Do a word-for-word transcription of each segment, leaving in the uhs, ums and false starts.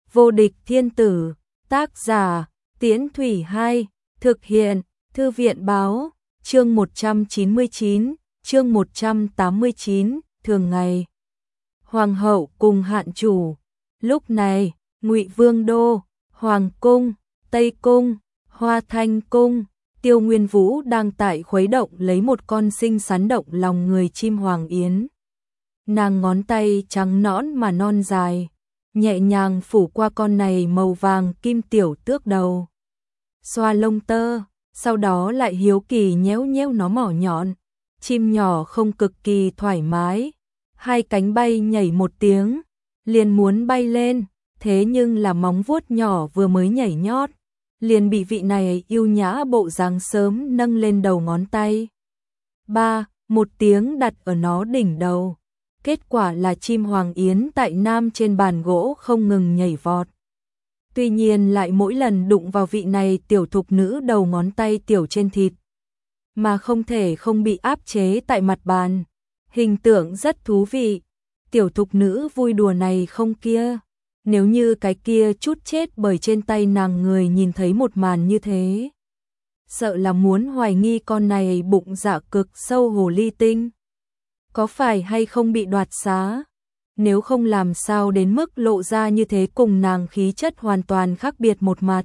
Vô địch thiên tử, tác giả, Tiễn Thủy Hai, thực hiện, Thư viện báo, chương một trăm chín mươi chín, chương một trăm tám mươi chín, thường ngày. Hoàng hậu cùng hạn chủ. Lúc này, Ngụy Vương đô, Hoàng cung, Tây cung, Hoa Thanh cung, Tiêu Nguyên Vũ đang tại khuấy động lấy một con xinh xắn động lòng người chim hoàng yến. Nàng ngón tay trắng nõn mà non dài, nhẹ nhàng phủ qua con này màu vàng kim tiểu tước đầu. Xoa lông tơ, sau đó lại hiếu kỳ nhéo nhéo nó mỏ nhọn. Chim nhỏ không cực kỳ thoải mái, hai cánh bay nhảy một tiếng, liền muốn bay lên, thế nhưng là móng vuốt nhỏ vừa mới nhảy nhót, liền bị vị này yêu nhã bộ dáng sớm nâng lên đầu ngón tay. Ba, một tiếng đặt ở nó đỉnh đầu. Kết quả là chim hoàng yến tại nam trên bàn gỗ không ngừng nhảy vọt. Tuy nhiên lại mỗi lần đụng vào vị này tiểu thục nữ đầu ngón tay tiểu trên thịt, mà không thể không bị áp chế tại mặt bàn. Hình tượng rất thú vị. Tiểu thục nữ vui đùa này không kia. Nếu như cái kia chút chết bởi trên tay nàng người nhìn thấy một màn như thế, sợ là muốn hoài nghi con này bụng dạ cực sâu hồ ly tinh có phải hay không bị đoạt xá. Nếu không làm sao đến mức lộ ra như thế, cùng nàng khí chất hoàn toàn khác biệt một mặt.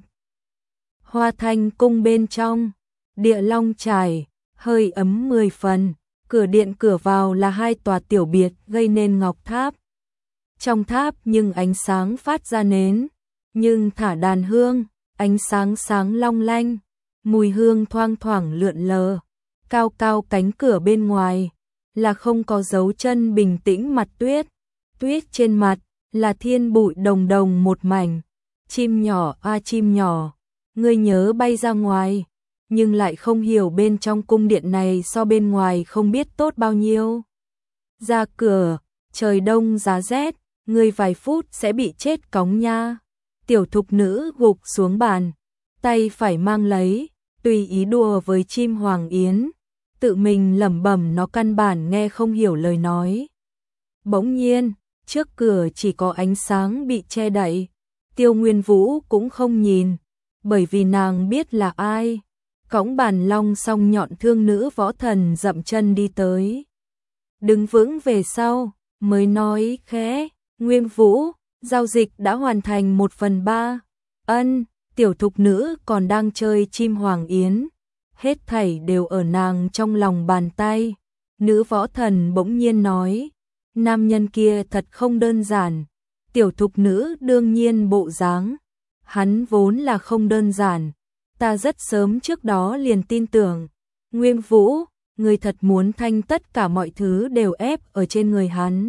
Hoa Thanh cung bên trong, địa long trải, hơi ấm mười phần, cửa điện cửa vào là hai tòa tiểu biệt gây nên ngọc tháp. Trong tháp nhưng ánh sáng phát ra nến, nhưng thả đàn hương, ánh sáng sáng long lanh, mùi hương thoang thoảng lượn lờ. Cao cao cánh cửa bên ngoài là không có dấu chân bình tĩnh mặt tuyết, tuyết trên mặt là thiên bụi đồng đồng một mảnh. Chim nhỏ a à, chim nhỏ, ngươi nhớ bay ra ngoài, nhưng lại không hiểu bên trong cung điện này so bên ngoài không biết tốt bao nhiêu. Ra cửa, trời đông giá rét, ngươi vài phút sẽ bị chết cóng nha. Tiểu thục nữ gục xuống bàn, tay phải mang lấy, tùy ý đùa với chim hoàng yến, tự mình lẩm bẩm nó căn bản nghe không hiểu lời nói. Bỗng nhiên, trước cửa chỉ có ánh sáng bị che đậy. Tiêu Nguyên Vũ cũng không nhìn, bởi vì nàng biết là ai. Cõng bàn long song nhọn thương nữ võ thần dậm chân đi tới, đứng vững về sau, mới nói khẽ, Nguyên Vũ, giao dịch đã hoàn thành một phần ba. Ân, tiểu thục nữ còn đang chơi chim hoàng yến, hết thảy đều ở nàng trong lòng bàn tay. Nữ võ thần bỗng nhiên nói, nam nhân kia thật không đơn giản. Tiểu thục nữ đương nhiên bộ dáng, hắn vốn là không đơn giản, ta rất sớm trước đó liền tin tưởng. Nguyên Vũ, người thật muốn thanh tất cả mọi thứ đều ép ở trên người hắn.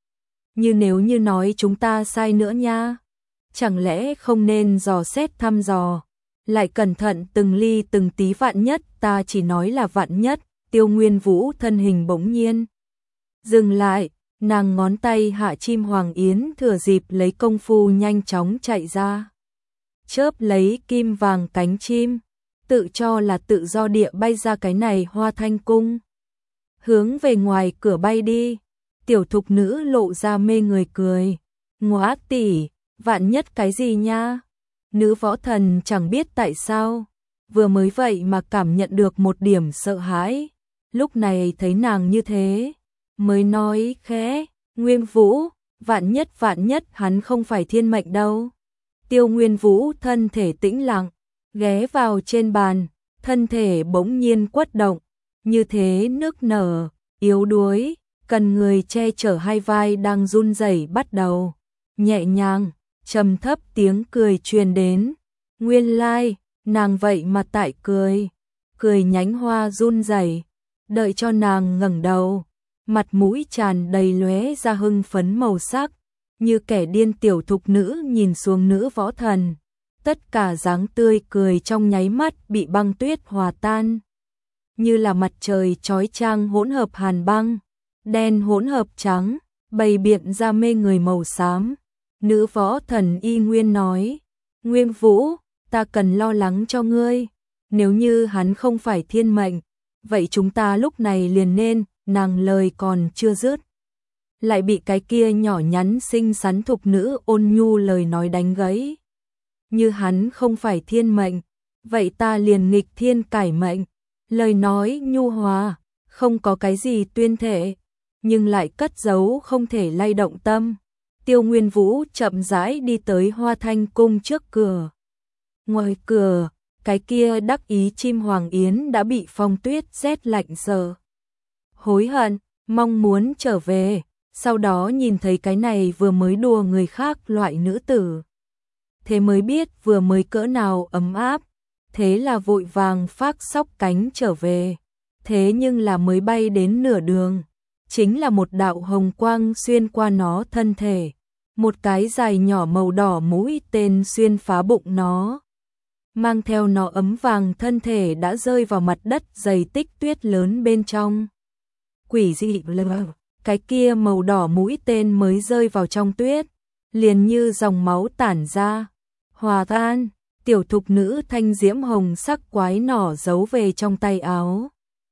Như nếu như nói chúng ta sai nữa nha, chẳng lẽ không nên dò xét thăm dò, lại cẩn thận từng ly từng tí, vạn nhất, ta chỉ nói là vạn nhất. Tiêu Nguyên Vũ thân hình bỗng nhiên dừng lại, nàng ngón tay hạ chim hoàng yến thừa dịp lấy công phu nhanh chóng chạy ra, chớp lấy kim vàng cánh chim, tự cho là tự do địa bay ra cái này Hoa Thanh cung, hướng về ngoài cửa bay đi. Tiểu thục nữ lộ ra mê người cười, ngóa tỷ, vạn nhất cái gì nha. Nữ võ thần chẳng biết tại sao, vừa mới vậy mà cảm nhận được một điểm sợ hãi, lúc này thấy nàng như thế, mới nói khẽ, Nguyên Vũ, vạn nhất vạn nhất hắn không phải thiên mệnh đâu. Tiêu Nguyên Vũ thân thể tĩnh lặng, ghé vào trên bàn, thân thể bỗng nhiên quất động, như thế nước nở, yếu đuối, cần người che chở hai vai đang run rẩy bắt đầu. Nhẹ nhàng, trầm thấp tiếng cười truyền đến. Nguyên lai, nàng vậy mà tại cười, cười nhánh hoa run rẩy. Đợi cho nàng ngẩng đầu, mặt mũi tràn đầy lóe ra hưng phấn màu sắc, như kẻ điên. Tiểu thục nữ nhìn xuống nữ võ thần, tất cả dáng tươi cười trong nháy mắt bị băng tuyết hòa tan, như là mặt trời chói chang hỗn hợp hàn băng, đen hỗn hợp trắng, bày biện ra mê người màu xám. Nữ võ thần y nguyên nói, Nguyên Vũ, ta cần lo lắng cho ngươi, nếu như hắn không phải thiên mệnh, vậy chúng ta lúc này liền nên. Nàng lời còn chưa dứt, lại bị cái kia nhỏ nhắn xinh xắn thục nữ ôn nhu lời nói đánh gãy. Như hắn không phải thiên mệnh, vậy ta liền nghịch thiên cải mệnh. Lời nói nhu hòa, không có cái gì tuyên thể, nhưng lại cất giấu không thể lay động tâm. Tiêu Nguyên Vũ chậm rãi đi tới Hoa Thanh cung trước cửa. Ngoài cửa, cái kia đắc ý chim hoàng yến đã bị phong tuyết rét lạnh giờ. Hối hận, mong muốn trở về, sau đó nhìn thấy cái này vừa mới đùa người khác loại nữ tử. Thế mới biết vừa mới cỡ nào ấm áp, thế là vội vàng phác sóc cánh trở về. Thế nhưng là mới bay đến nửa đường, chính là một đạo hồng quang xuyên qua nó thân thể. Một cái dài nhỏ màu đỏ mũi tên xuyên phá bụng nó. Mang theo nó ấm vàng thân thể đã rơi vào mặt đất dày tích tuyết lớn bên trong. Quỷ dị lờ, cái kia màu đỏ mũi tên mới rơi vào trong tuyết, liền như dòng máu tản ra. Hòa tan, tiểu thục nữ thanh diễm hồng sắc quái nỏ giấu về trong tay áo.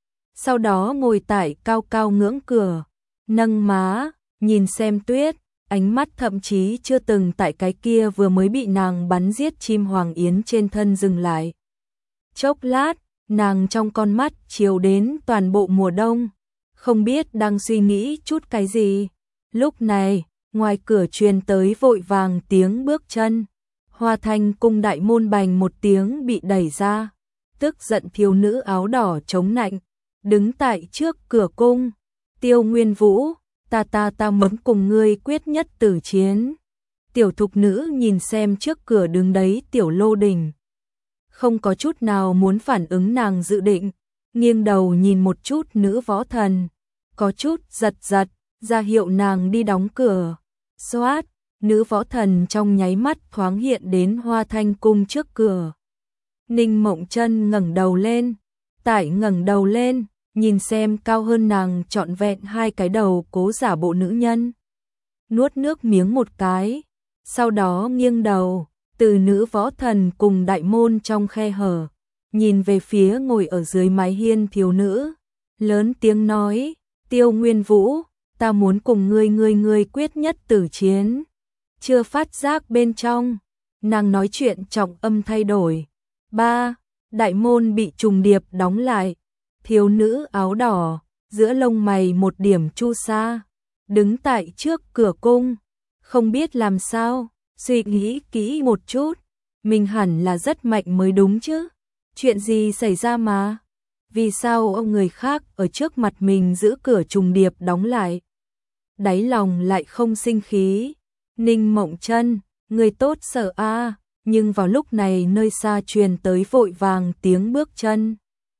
Sau đó ngồi tại cao cao ngưỡng cửa, nâng má, nhìn xem tuyết, ánh mắt thậm chí chưa từng tại cái kia vừa mới bị nàng bắn giết chim hoàng yến trên thân dừng lại. Chốc lát, nàng trong con mắt chiếu đến toàn bộ mùa đông, không biết đang suy nghĩ chút cái gì. Lúc này, ngoài cửa truyền tới vội vàng tiếng bước chân. Hoa Thanh cung đại môn bành một tiếng bị đẩy ra, tức giận thiếu nữ áo đỏ chống nạnh, đứng tại trước cửa cung. Tiêu Nguyên Vũ, ta ta ta muốn cùng ngươi quyết nhất tử chiến. Tiểu thục nữ nhìn xem trước cửa đứng đấy Tiểu Lô Đình, không có chút nào muốn phản ứng nàng dự định, nghiêng đầu nhìn một chút nữ võ thần, có chút giật giật, ra hiệu nàng đi đóng cửa. Xoát, nữ võ thần trong nháy mắt thoáng hiện đến Hoa Thanh cung trước cửa. Ninh Mộng Chân ngẩng đầu lên, tại ngẩng đầu lên, nhìn xem cao hơn nàng trọn vẹn hai cái đầu cố giả bộ nữ nhân. Nuốt nước miếng một cái, sau đó nghiêng đầu, từ nữ võ thần cùng đại môn trong khe hở, nhìn về phía ngồi ở dưới mái hiên thiếu nữ, lớn tiếng nói, Tiêu Nguyên Vũ, ta muốn cùng ngươi ngươi ngươi quyết nhất tử chiến. Chưa phát giác bên trong, nàng nói chuyện trọng âm thay đổi. Ba, đại môn bị trùng điệp đóng lại. Thiếu nữ áo đỏ, giữa lông mày một điểm chu sa, đứng tại trước cửa cung, không biết làm sao, suy nghĩ kỹ một chút, mình hẳn là rất mạnh mới đúng chứ. Chuyện gì xảy ra mà? Vì sao ông người khác ở trước mặt mình giữ cửa trùng điệp đóng lại? Đáy lòng lại không sinh khí. Ninh Mộng Chân, người tốt sợ a, à, nhưng vào lúc này nơi xa truyền tới vội vàng tiếng bước chân.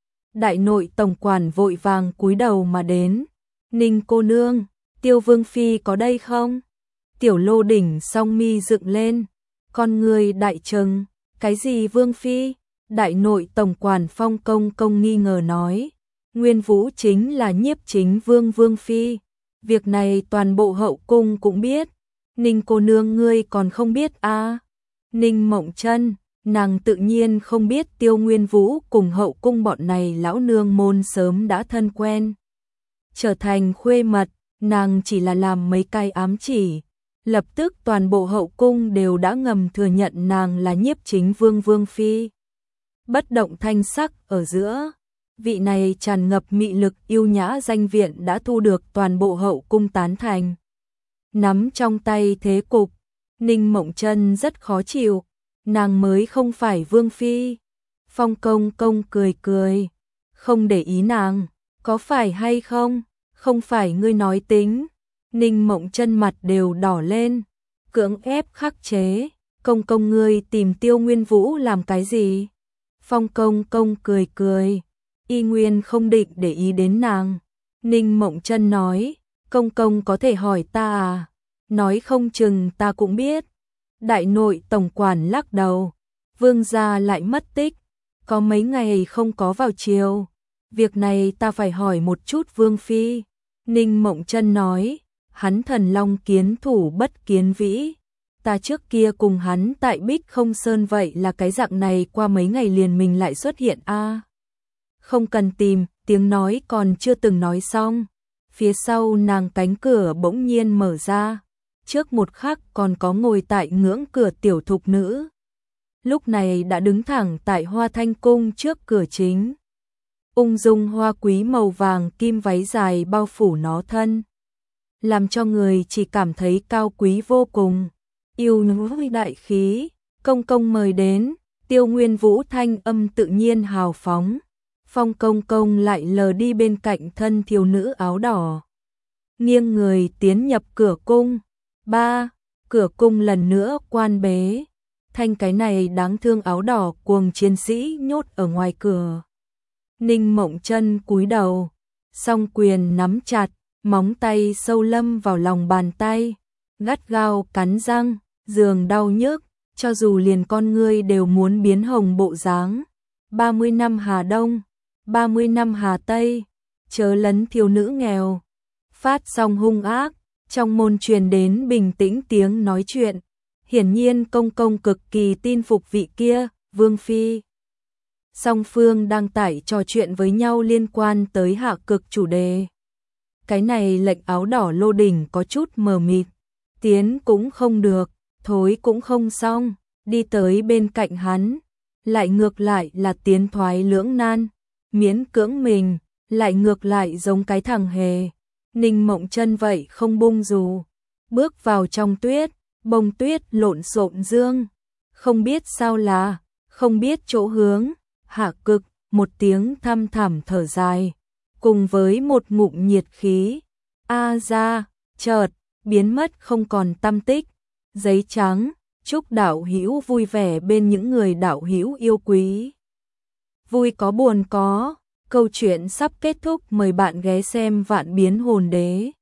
Đại nội tổng quản vội vàng cúi đầu mà đến. Ninh cô nương, Tiêu Vương phi có đây không? Tiểu Lô Đỉnh song mi dựng lên, con người đại trừng, cái gì Vương phi? Đại nội tổng quản Phong Công Công nghi ngờ nói, Nguyên Vũ chính là nhiếp chính vương Vương phi, việc này toàn bộ hậu cung cũng biết. Ninh cô nương ngươi còn không biết a? À? Ninh Mộng Chân, nàng tự nhiên không biết Tiêu Nguyên Vũ cùng hậu cung bọn này lão nương môn sớm đã thân quen. Trở thành khuê mật, nàng chỉ là làm mấy cái ám chỉ, lập tức toàn bộ hậu cung đều đã ngầm thừa nhận nàng là nhiếp chính vương Vương phi. Bất động thanh sắc ở giữa, vị này tràn ngập mị lực yêu nhã danh viện đã thu được toàn bộ hậu cung tán thành. Nắm trong tay thế cục, Ninh Mộng Chân rất khó chịu, nàng mới không phải Vương phi. Phong Công Công cười cười, không để ý nàng, có phải hay không, không phải ngươi nói tính. Ninh Mộng Chân mặt đều đỏ lên, cưỡng ép khắc chế, Công công ngươi tìm Tiêu Nguyên Vũ làm cái gì? Phong Công Công cười cười, y nguyên không định để ý đến nàng. Ninh Mộng Chân nói, Công công có thể hỏi ta à? Nói không chừng ta cũng biết. Đại nội tổng quản lắc đầu, vương gia lại mất tích, có mấy ngày không có vào chiều. Việc này ta phải hỏi một chút Vương phi. Ninh Mộng Chân nói, hắn thần long kiến thủ bất kiến vĩ. Ta trước kia cùng hắn tại Bích Không Sơn vậy là cái dạng này, qua mấy ngày liền mình lại xuất hiện a. À, không cần tìm, tiếng nói còn chưa từng nói xong. phía sau nàng cánh cửa bỗng nhiên mở ra, trước một khắc còn có ngồi tại ngưỡng cửa tiểu thục nữ. Lúc này đã đứng thẳng tại Hoa Thanh cung trước cửa chính. Ung dung hoa quý màu vàng kim váy dài bao phủ nó thân, làm cho người chỉ cảm thấy cao quý vô cùng, yêu núi đại khí. Công công mời đến, Tiêu Nguyên Vũ thanh âm tự nhiên hào phóng. Phong công công lại lờ đi bên cạnh thân thiếu nữ áo đỏ, nghiêng người tiến nhập cửa cung. Ba, cửa cung lần nữa quan bế, thanh cái này đáng thương áo đỏ cuồng chiến sĩ nhốt ở ngoài cửa. Ninh Mộng Chân cúi đầu, song quyền nắm chặt, móng tay sâu lâm vào lòng bàn tay, gắt gao cắn răng, giường đau nhức, cho dù liền con ngươi đều muốn biến hồng bộ dáng. ba mươi năm Hà Đông, ba mươi năm Hà Tây, chớ lấn thiếu nữ nghèo. Phát xong hung ác, trong môn truyền đến bình tĩnh tiếng nói chuyện. Hiển nhiên công công cực kỳ tin phục vị kia, Vương Phi. Song phương đang tải trò chuyện với nhau liên quan tới hạ cực chủ đề. Cái này lệnh áo đỏ Lô Đỉnh có chút mờ mịt, tiến cũng không được, thối cũng không xong, đi tới bên cạnh hắn, lại ngược lại là tiến thoái lưỡng nan, miễn cưỡng mình, lại ngược lại giống cái thằng hề. Ninh Mộng Chân vậy không bung dù, bước vào trong tuyết, bông tuyết lộn xộn dương, không biết sao là, không biết chỗ hướng. Hạ cực, một tiếng thăm thẳm thở dài, cùng với một ngụm nhiệt khí, a ra, chợt biến mất không còn tăm tích. Giấy trắng, chúc đạo hữu vui vẻ bên những người đạo hữu yêu quý. Vui có buồn có, câu chuyện sắp kết thúc, mời bạn ghé xem Vạn Biến Hồn Đế.